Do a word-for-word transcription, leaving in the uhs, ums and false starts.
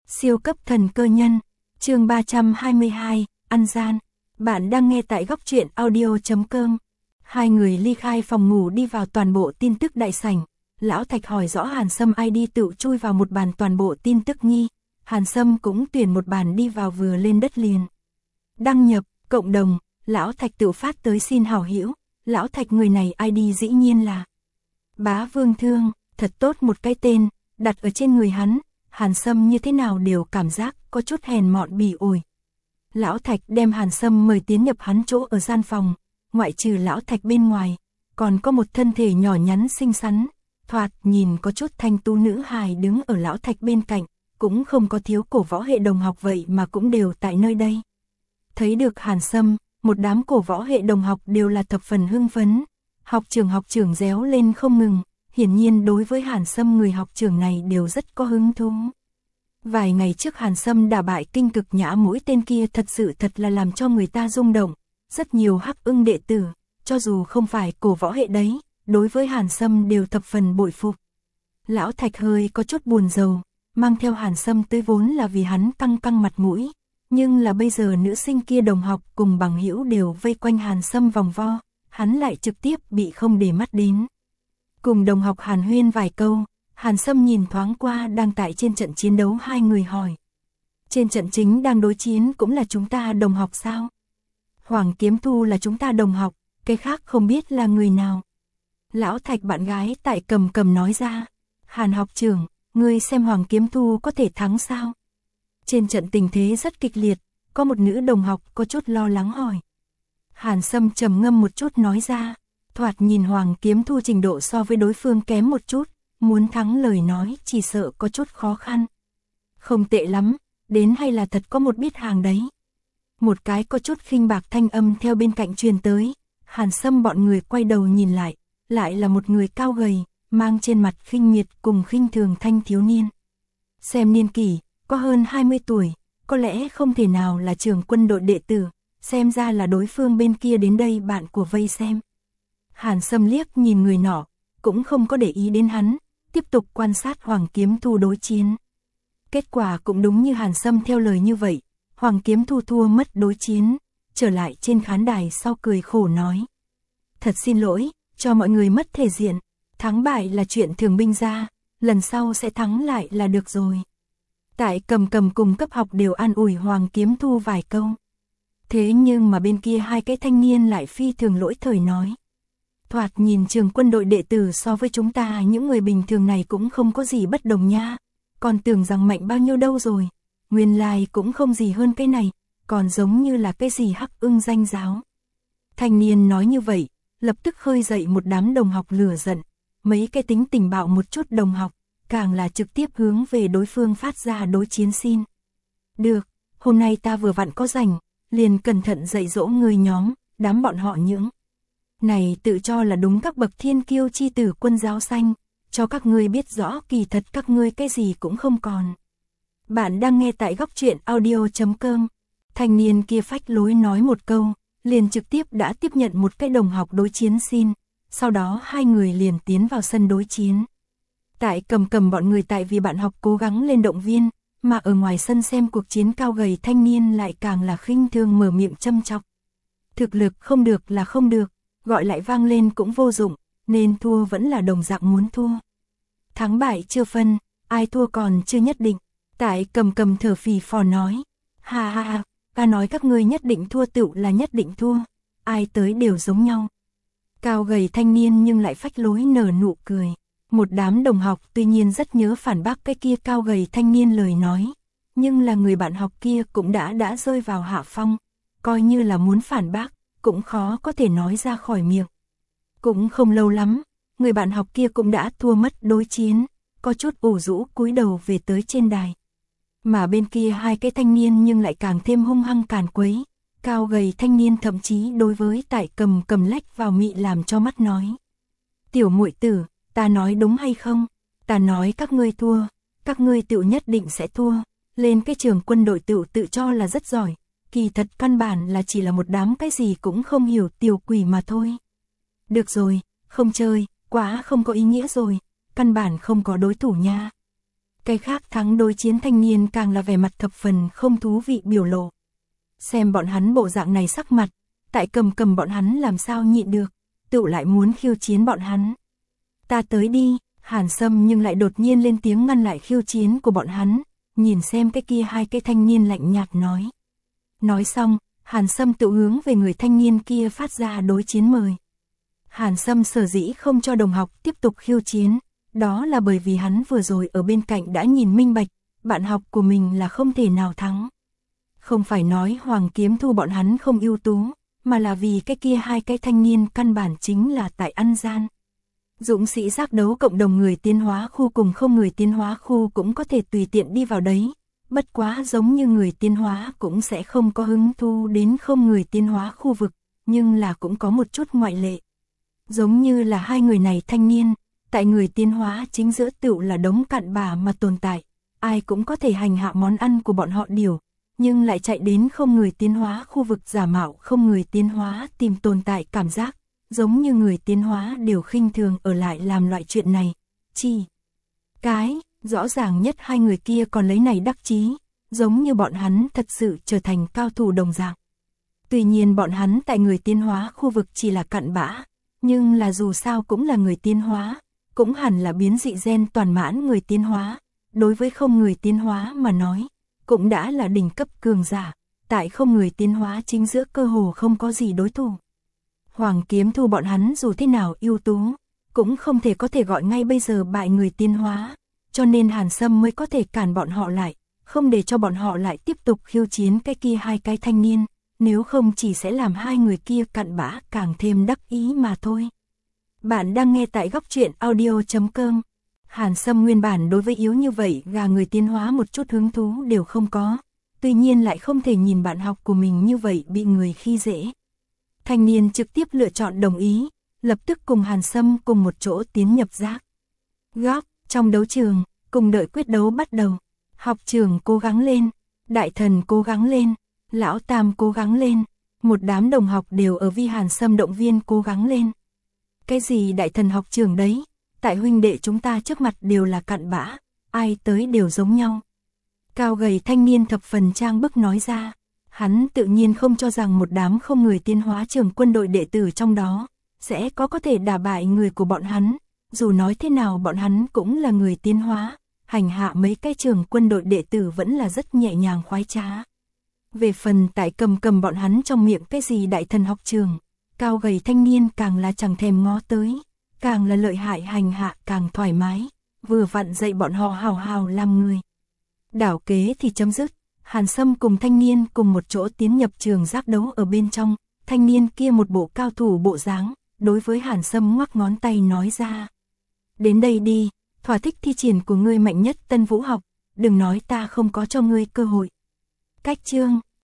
Siêu cấp thần cơ nhân, chương ba trăm hai mươi hai, ăn gian. Bạn đang nghe tại góc truyện audio chấm com. Hai người ly khai phòng ngủ đi vào toàn bộ tin tức đại sảnh. Lão Thạch hỏi rõ Hàn Sâm ai đi tự chui vào một bàn toàn bộ tin tức nhi. Hàn Sâm cũng tuyển một bàn đi vào vừa lên đất liền. Đăng nhập, cộng đồng, Lão Thạch tự phát tới xin hảo hữu. Lão Thạch người này i đê dĩ nhiên là Bá Vương Thương, thật tốt một cái tên, đặt ở trên người hắn. Hàn Sâm như thế nào đều cảm giác có chút hèn mọn bỉ ổi. Lão Thạch đem Hàn Sâm mời tiến nhập hắn chỗ ở gian phòng, ngoại trừ Lão Thạch bên ngoài, còn có một thân thể nhỏ nhắn xinh xắn, thoạt nhìn có chút thanh tú nữ hài đứng ở Lão Thạch bên cạnh, cũng không có thiếu cổ võ hệ đồng học vậy mà cũng đều tại nơi đây. Thấy được Hàn Sâm, một đám cổ võ hệ đồng học đều là thập phần hưng phấn, học trưởng học trưởng réo lên không ngừng. Hiển nhiên đối với Hàn Sâm người học trưởng này đều rất có hứng thú. Vài ngày trước Hàn Sâm đả bại kinh cực nhã mũi tên kia thật sự thật là làm cho người ta rung động. Rất nhiều hắc ưng đệ tử, cho dù không phải cổ võ hệ đấy, đối với Hàn Sâm đều thập phần bội phục. Lão Thạch hơi có chút buồn rầu, mang theo Hàn Sâm tới vốn là vì hắn căng căng mặt mũi. Nhưng là bây giờ nữ sinh kia đồng học cùng bằng hữu đều vây quanh Hàn Sâm vòng vo, hắn lại trực tiếp bị không để mắt đến. Cùng đồng học Hàn huyên vài câu, Hàn Sâm nhìn thoáng qua đang tại trên trận chiến đấu hai người hỏi. Trên trận chính đang đối chiến cũng là chúng ta đồng học sao? Hoàng Kiếm Thu là chúng ta đồng học, cái khác không biết là người nào. Lão Thạch bạn gái tại cầm cầm nói ra. Hàn học trưởng, ngươi xem Hoàng Kiếm Thu có thể thắng sao? Trên trận tình thế rất kịch liệt, có một nữ đồng học có chút lo lắng hỏi. Hàn Sâm trầm ngâm một chút nói ra. Thoạt nhìn Hoàng Kiếm Thu trình độ so với đối phương kém một chút, muốn thắng lời nói chỉ sợ có chút khó khăn. Không tệ lắm, đến hay là thật có một biết hàng đấy. Một cái có chút khinh bạc thanh âm theo bên cạnh truyền tới, Hàn Sâm bọn người quay đầu nhìn lại, lại là một người cao gầy, mang trên mặt khinh miệt cùng khinh thường thanh thiếu niên. Xem niên kỷ, có hơn hai mươi tuổi, có lẽ không thể nào là trưởng quân đội đệ tử, xem ra là đối phương bên kia đến đây bạn của vây xem. Hàn Sâm liếc nhìn người nọ, cũng không có để ý đến hắn, tiếp tục quan sát Hoàng Kiếm Thu đối chiến. Kết quả cũng đúng như Hàn Sâm theo lời như vậy, Hoàng Kiếm Thu thua mất đối chiến, trở lại trên khán đài sau cười khổ nói. Thật xin lỗi, cho mọi người mất thể diện, thắng bại là chuyện thường binh ra, lần sau sẽ thắng lại là được rồi. Tại cầm cầm cùng cấp học đều an ủi Hoàng Kiếm Thu vài câu. Thế nhưng mà bên kia hai cái thanh niên lại phi thường lỗi thời nói. Thoạt nhìn trường quân đội đệ tử so với chúng ta những người bình thường này cũng không có gì bất đồng nha, còn tưởng rằng mạnh bao nhiêu đâu rồi, nguyên lai cũng không gì hơn cái này, còn giống như là cái gì hắc ưng danh giáo. Thanh niên nói như vậy, lập tức khơi dậy một đám đồng học lửa giận, mấy cái tính tình bạo một chút đồng học, càng là trực tiếp hướng về đối phương phát ra đối chiến xin. Được, hôm nay ta vừa vặn có rảnh, liền cẩn thận dạy dỗ người nhóm, đám bọn họ những này tự cho là đúng các bậc thiên kiêu chi tử quân giáo xanh, cho các ngươi biết rõ kỳ thật các ngươi cái gì cũng không còn. Bạn đang nghe tại góc truyện audio chấm com. Thanh niên kia phách lối nói một câu, liền trực tiếp đã tiếp nhận một cái đồng học đối chiến xin, sau đó hai người liền tiến vào sân đối chiến. Tại cầm cầm bọn người tại vì bạn học cố gắng lên động viên, mà ở ngoài sân xem cuộc chiến cao gầy thanh niên lại càng là khinh thường mở miệng châm chọc. Thực lực không được là không được, gọi lại vang lên cũng vô dụng, nên thua vẫn là đồng dạng muốn thua. Thắng bại chưa phân, ai thua còn chưa nhất định. Tại cầm cầm thở phì phò nói. Ha ha ha, ta nói các ngươi nhất định thua tựu là nhất định thua, ai tới đều giống nhau. Cao gầy thanh niên nhưng lại phách lối nở nụ cười. Một đám đồng học tuy nhiên rất nhớ phản bác cái kia cao gầy thanh niên lời nói, nhưng là người bạn học kia cũng đã đã rơi vào hạ phong, coi như là muốn phản bác, cũng khó có thể nói ra khỏi miệng. Cũng không lâu lắm, người bạn học kia cũng đã thua mất đối chiến, có chút ủ rũ cúi đầu về tới trên đài. Mà bên kia hai cái thanh niên nhưng lại càng thêm hung hăng càn quấy, cao gầy thanh niên thậm chí đối với tại cầm cầm lách vào mị làm cho mắt nói. Tiểu muội tử, ta nói đúng hay không? Ta nói các ngươi thua, các ngươi tựu nhất định sẽ thua, lên cái trường quân đội tựu tự cho là rất giỏi. Kỳ thật căn bản là chỉ là một đám cái gì cũng không hiểu tiểu quỷ mà thôi. Được rồi, không chơi, quá không có ý nghĩa rồi, căn bản không có đối thủ nha. Cái khác thắng đối chiến thanh niên càng là vẻ mặt thập phần không thú vị biểu lộ. Xem bọn hắn bộ dạng này sắc mặt, tại cầm cầm bọn hắn làm sao nhịn được, tựu lại muốn khiêu chiến bọn hắn. Ta tới đi, Hàn Sâm nhưng lại đột nhiên lên tiếng ngăn lại khiêu chiến của bọn hắn, nhìn xem cái kia hai cái thanh niên lạnh nhạt nói. Nói xong, Hàn Sâm tự hướng về người thanh niên kia phát ra đối chiến mời. Hàn Sâm sở dĩ không cho đồng học tiếp tục khiêu chiến, đó là bởi vì hắn vừa rồi ở bên cạnh đã nhìn minh bạch, bạn học của mình là không thể nào thắng. Không phải nói Hoàng Kiếm Thu bọn hắn không ưu tú, mà là vì cái kia hai cái thanh niên căn bản chính là tại ăn gian. Dũng sĩ giác đấu cộng đồng người tiến hóa khu cùng không người tiến hóa khu cũng có thể tùy tiện đi vào đấy, bất quá giống như người tiến hóa cũng sẽ không có hứng thu đến không người tiến hóa khu vực, nhưng là cũng có một chút ngoại lệ. Giống như là hai người này thanh niên, tại người tiến hóa chính giữa tựu là đống cặn bã mà tồn tại, ai cũng có thể hành hạ món ăn của bọn họ điều, nhưng lại chạy đến không người tiến hóa khu vực giả mạo không người tiến hóa tìm tồn tại cảm giác, giống như người tiến hóa đều khinh thường ở lại làm loại chuyện này. Chi? Cái, rõ ràng nhất hai người kia còn lấy này đắc chí, giống như bọn hắn thật sự trở thành cao thủ đồng dạng. Tuy nhiên bọn hắn tại người tiến hóa khu vực chỉ là cặn bã, nhưng là dù sao cũng là người tiến hóa, cũng hẳn là biến dị gen toàn mãn người tiến hóa, đối với không người tiến hóa mà nói, cũng đã là đỉnh cấp cường giả, tại không người tiến hóa chính giữa cơ hồ không có gì đối thủ. Hoàng Kiếm Thu bọn hắn dù thế nào ưu tú, cũng không thể có thể gọi ngay bây giờ bại người tiến hóa, cho nên Hàn Sâm mới có thể cản bọn họ lại, không để cho bọn họ lại tiếp tục khiêu chiến cái kia hai cái thanh niên, nếu không chỉ sẽ làm hai người kia cặn bã càng thêm đắc ý mà thôi. Bạn đang nghe tại góc truyện audio chấm com. Hàn Sâm nguyên bản đối với yếu như vậy gà người tiến hóa một chút hứng thú đều không có, tuy nhiên lại không thể nhìn bạn học của mình như vậy bị người khi dễ. Thanh niên trực tiếp lựa chọn đồng ý, lập tức cùng Hàn Sâm cùng một chỗ tiến nhập giác. Góc, trong đấu trường, cùng đợi quyết đấu bắt đầu. Học trưởng cố gắng lên, đại thần cố gắng lên, lão tam cố gắng lên, một đám đồng học đều ở vi Hàn Sâm động viên cố gắng lên. Cái gì đại thần học trưởng đấy, tại huynh đệ chúng ta trước mặt đều là cặn bã, ai tới đều giống nhau. Cao gầy thanh niên thập phần trang bức nói ra, hắn tự nhiên không cho rằng một đám không người tiến hóa trường quân đội đệ tử trong đó, sẽ có có thể đả bại người của bọn hắn, dù nói thế nào bọn hắn cũng là người tiến hóa, hành hạ mấy cái trường quân đội đệ tử vẫn là rất nhẹ nhàng khoái trá. Về phần tại cầm cầm bọn hắn trong miệng cái gì đại thần học trường, cao gầy thanh niên càng là chẳng thèm ngó tới, càng là lợi hại hành hạ càng thoải mái, vừa vặn dạy bọn họ hào hào làm người. Đảo kế thì chấm dứt, Hàn Sâm cùng thanh niên cùng một chỗ tiến nhập trường giác đấu ở bên trong, thanh niên kia một bộ cao thủ bộ dáng, đối với Hàn Sâm ngoắc ngón tay nói ra. Đến đây đi, thỏa thích thi triển của ngươi mạnh nhất Tân Vũ học, đừng nói ta không có cho ngươi cơ hội. Cách chương